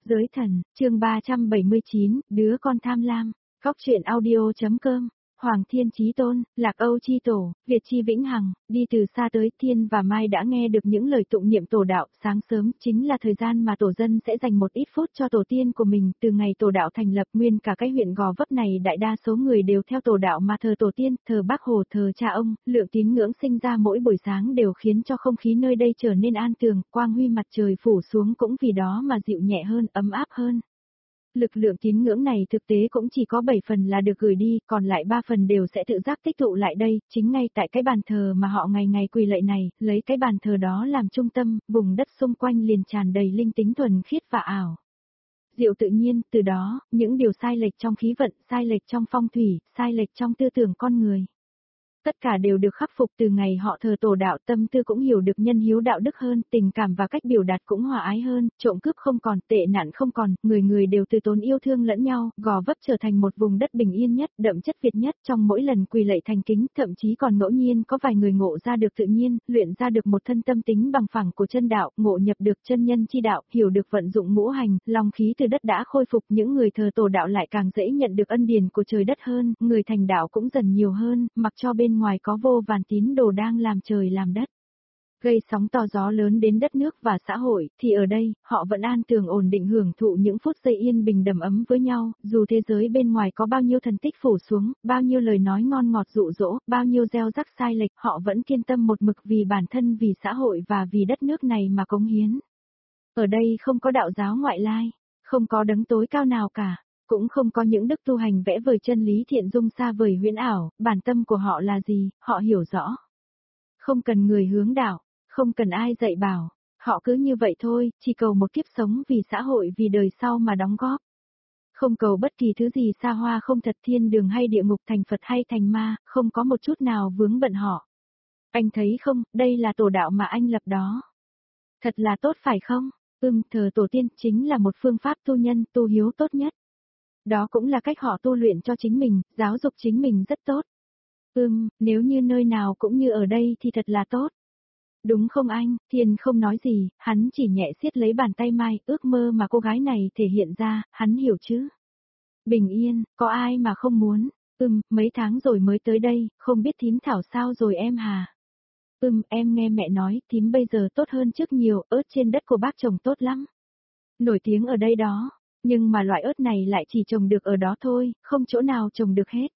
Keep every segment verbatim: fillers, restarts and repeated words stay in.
Giới thần, chương ba trăm bảy mươi chín, đứa con tham lam, góc truyện audio.com, Hoàng Thiên Chí Tôn, Lạc Âu Chi Tổ, Việt Chi Vĩnh Hằng, đi từ xa tới Thiên và Mai đã nghe được những lời tụng niệm tổ đạo, sáng sớm chính là thời gian mà tổ dân sẽ dành một ít phút cho tổ tiên của mình, từ ngày tổ đạo thành lập nguyên cả cái huyện Gò Vấp này đại đa số người đều theo tổ đạo mà thờ tổ tiên, thờ Bác Hồ, thờ cha ông, lượng tín ngưỡng sinh ra mỗi buổi sáng đều khiến cho không khí nơi đây trở nên an tường, quang huy mặt trời phủ xuống cũng vì đó mà dịu nhẹ hơn, ấm áp hơn. Lực lượng tín ngưỡng này thực tế cũng chỉ có bảy phần là được gửi đi, còn lại ba phần đều sẽ tự giác tích tụ lại đây, chính ngay tại cái bàn thờ mà họ ngày ngày quỳ lạy này, lấy cái bàn thờ đó làm trung tâm, vùng đất xung quanh liền tràn đầy linh tính thuần khiết và ảo. Diệu tự nhiên, từ đó, những điều sai lệch trong khí vận, sai lệch trong phong thủy, sai lệch trong tư tưởng con người. Tất cả đều được khắc phục từ ngày họ thờ tổ đạo, tâm tư cũng hiểu được nhân hiếu đạo đức hơn, tình cảm và cách biểu đạt cũng hòa ái hơn, trộm cướp không còn, tệ nạn không còn, người người đều từ tốn yêu thương lẫn nhau, Gò Vấp trở thành một vùng đất bình yên nhất, đậm chất Việt nhất trong mỗi lần quỳ lạy thành kính, thậm chí còn ngẫu nhiên có vài người ngộ ra được tự nhiên, luyện ra được một thân tâm tính bằng phẳng của chân đạo, ngộ nhập được chân nhân chi đạo, hiểu được vận dụng ngũ hành, long khí từ đất đã khôi phục, những người thờ tổ đạo lại càng dễ nhận được ân điển của trời đất hơn, người thành đạo cũng dần nhiều hơn, mặc cho bên ngoài có vô vàn tín đồ đang làm trời làm đất, gây sóng to gió lớn đến đất nước và xã hội, thì ở đây, họ vẫn an tường ổn định hưởng thụ những phút giây yên bình đầm ấm với nhau, dù thế giới bên ngoài có bao nhiêu thần tích phủ xuống, bao nhiêu lời nói ngon ngọt dụ dỗ, bao nhiêu gieo rắc sai lệch, họ vẫn kiên tâm một mực vì bản thân, vì xã hội và vì đất nước này mà cống hiến. Ở đây không có đạo giáo ngoại lai, không có đấng tối cao nào cả. Cũng không có những đức tu hành vẽ vời chân lý thiện dung xa vời huyễn ảo, bản tâm của họ là gì, họ hiểu rõ. Không cần người hướng đạo, không cần ai dạy bảo, họ cứ như vậy thôi, chỉ cầu một kiếp sống vì xã hội vì đời sau mà đóng góp. Không cầu bất kỳ thứ gì xa hoa không thật, thiên đường hay địa ngục, thành Phật hay thành ma, không có một chút nào vướng bận họ. Anh thấy không, đây là tổ đạo mà anh lập đó. Thật là tốt phải không? Ừm, thờ tổ tiên chính là một phương pháp tu nhân, tu hiếu tốt nhất. Đó cũng là cách họ tu luyện cho chính mình, giáo dục chính mình rất tốt. Ừm, nếu như nơi nào cũng như ở đây thì thật là tốt. Đúng không anh? Thiên không nói gì, hắn chỉ nhẹ siết lấy bàn tay Mai, ước mơ mà cô gái này thể hiện ra, hắn hiểu chứ. Bình yên, có ai mà không muốn. Ừm, mấy tháng rồi mới tới đây, không biết thím Thảo sao rồi em hà. Ừm, em nghe mẹ nói, thím bây giờ tốt hơn trước nhiều, ớt trên đất của bác trồng tốt lắm. Nổi tiếng ở đây đó. Nhưng mà loại ớt này lại chỉ trồng được ở đó thôi, không chỗ nào trồng được hết.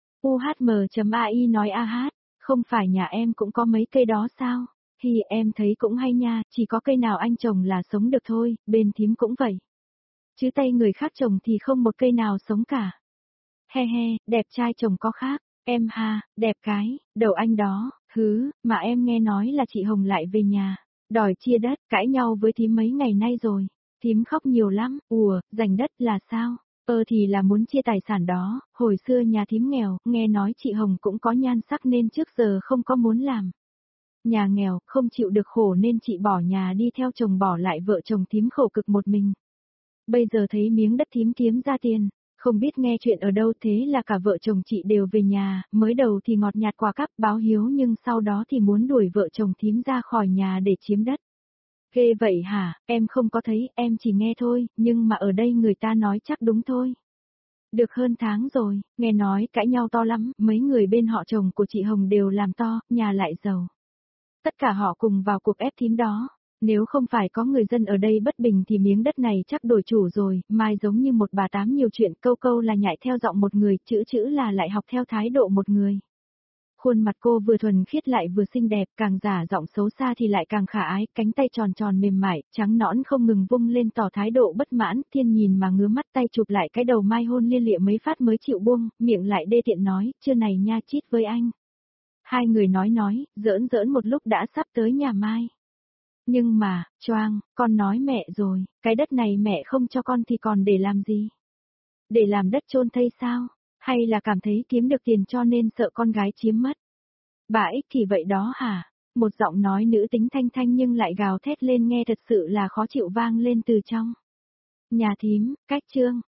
u hát em a i nói a hát, không phải nhà em cũng có mấy cây đó sao? Thì em thấy cũng hay nha, chỉ có cây nào anh trồng là sống được thôi, bên thím cũng vậy. Chứ tay người khác trồng thì không một cây nào sống cả. He he, đẹp trai trồng có khác, em ha, đẹp cái, đầu anh đó, thứ, mà em nghe nói là chị Hồng lại về nhà, đòi chia đất, cãi nhau với thím mấy ngày nay rồi. Thím khóc nhiều lắm, ùa, giành đất là sao? Ơ thì là muốn chia tài sản đó, hồi xưa nhà thím nghèo, nghe nói chị Hồng cũng có nhan sắc nên trước giờ không có muốn làm. Nhà nghèo, không chịu được khổ nên chị bỏ nhà đi theo chồng, bỏ lại vợ chồng thím khổ cực một mình. Bây giờ thấy miếng đất thím kiếm ra tiền, không biết nghe chuyện ở đâu, thế là cả vợ chồng chị đều về nhà, mới đầu thì ngọt nhạt quà cắp báo hiếu nhưng sau đó thì muốn đuổi vợ chồng thím ra khỏi nhà để chiếm đất. Ghê vậy hả, em không có thấy, em chỉ nghe thôi, nhưng mà ở đây người ta nói chắc đúng thôi. Được hơn tháng rồi, nghe nói cãi nhau to lắm, mấy người bên họ chồng của chị Hồng đều làm to, nhà lại giàu. Tất cả họ cùng vào cuộc ép thím đó, nếu không phải có người dân ở đây bất bình thì miếng đất này chắc đổi chủ rồi, Mai giống như một bà tám nhiều chuyện, câu câu là nhại theo giọng một người, chữ chữ là lại học theo thái độ một người. Khuôn mặt cô vừa thuần khiết lại vừa xinh đẹp, càng giả giọng xấu xa thì lại càng khả ái, cánh tay tròn tròn mềm mại, trắng nõn không ngừng vung lên tỏ thái độ bất mãn, Thiên nhìn mà ngứa mắt, tay chụp lại cái đầu Mai hôn lia lịa mấy phát mới chịu buông, miệng lại đê tiện nói, chưa này nha chít với anh. Hai người nói nói, giỡn giỡn một lúc đã sắp tới nhà Mai. Nhưng mà, choang, con nói mẹ rồi, cái đất này mẹ không cho con thì còn để làm gì? Để làm đất chôn thây sao? Hay là cảm thấy kiếm được tiền cho nên sợ con gái chiếm mất? Bà ích thì vậy đó hả? Một giọng nói nữ tính thanh thanh nhưng lại gào thét lên nghe thật sự là khó chịu vang lên từ trong. Nhà thím, cách trương,